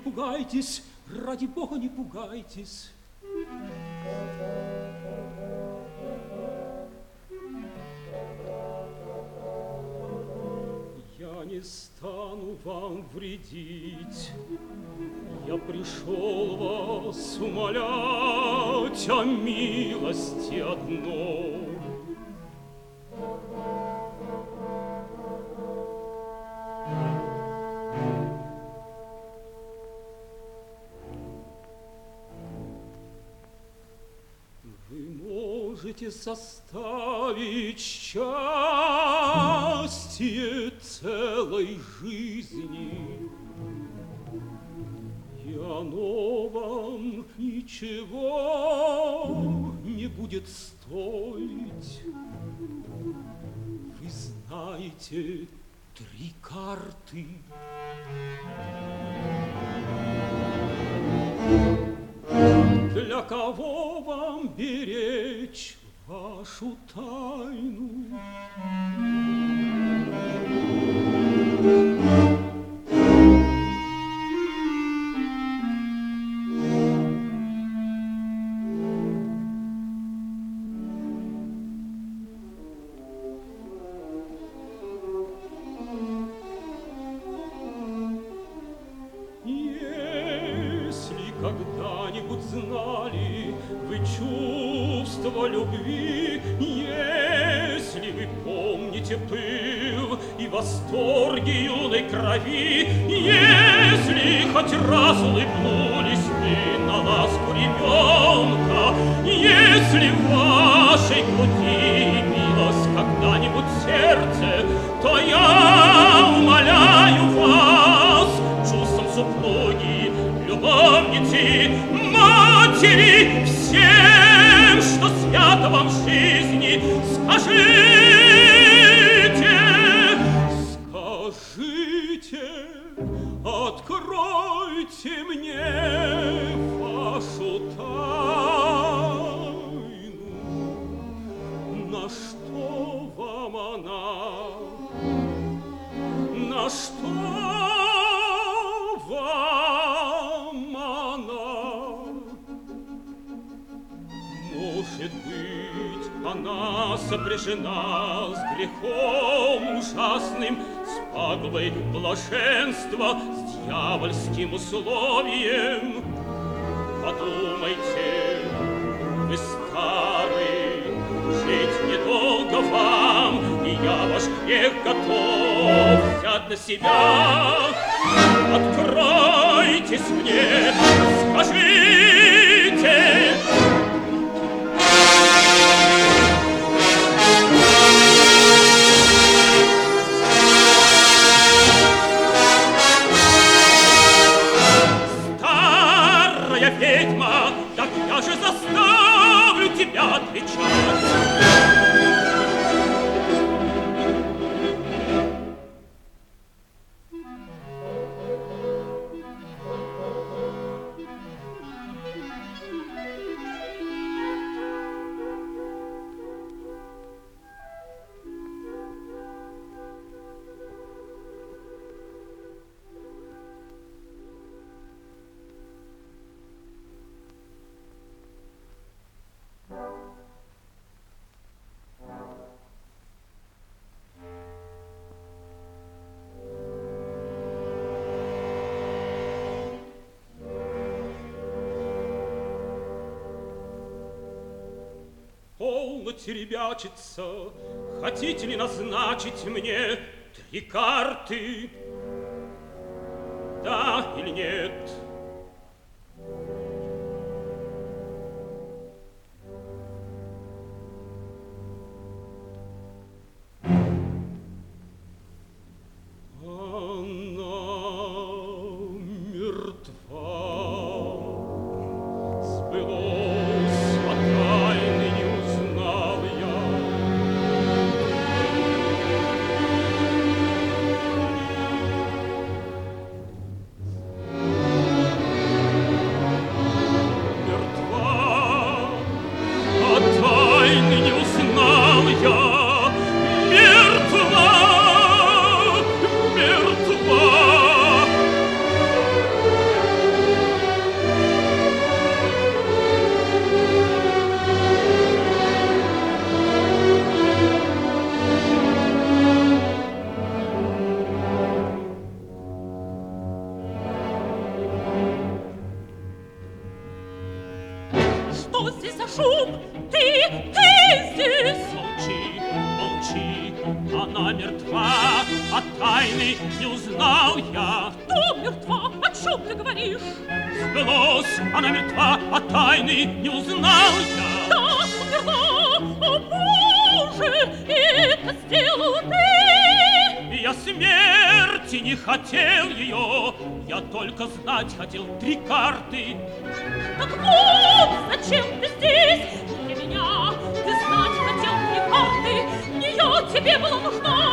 пугайтесь, ради Бога, не пугайтесь. Я не стану вам вредить. Я пришел вас умолять о милости одной. Можете составить счастье целой жизни, и оно вам ничего не будет стоить. Вы знаете 3 карты. Для кого вам беречь вашу тайну? Когда-нибудь знали вы чувство любви, если вы помните пыл и восторги юной крови, если хоть раз улыбнулись вы на ласку ребенка, если в вашей груди билось когда-нибудь сердце, то я умоляю вас чувством супруги, любовницы, матери, всем, что свято вам в жизни, скажите, откройте мне вашу тайну. На что вам она? На что вам она? Может быть, она сопряжена с грехом ужасным, с пагубой блаженства, с дьявольским условием. Подумайте, вы стары, жить недолго вам, и я ваш грех готов взять на себя. Откройтесь мне, скажите. Старая ведьма, так я же заставлю тебя отвечать. Полноте ребячиться, хотите ли назначить мне 3 карты? Да или нет? она мертва, а тайны не узнал я. Кто мертва? О чем ты говоришь? Сбылось, она мертва, а тайны не узнал я. Да, умерла, о Боже, это сделал ты. Я смерти не хотел ее, я только знать хотел 3 карты. Так вот, зачем ты здесь? Для меня ты знать хотел 3 карты. Не я тебе была нужна.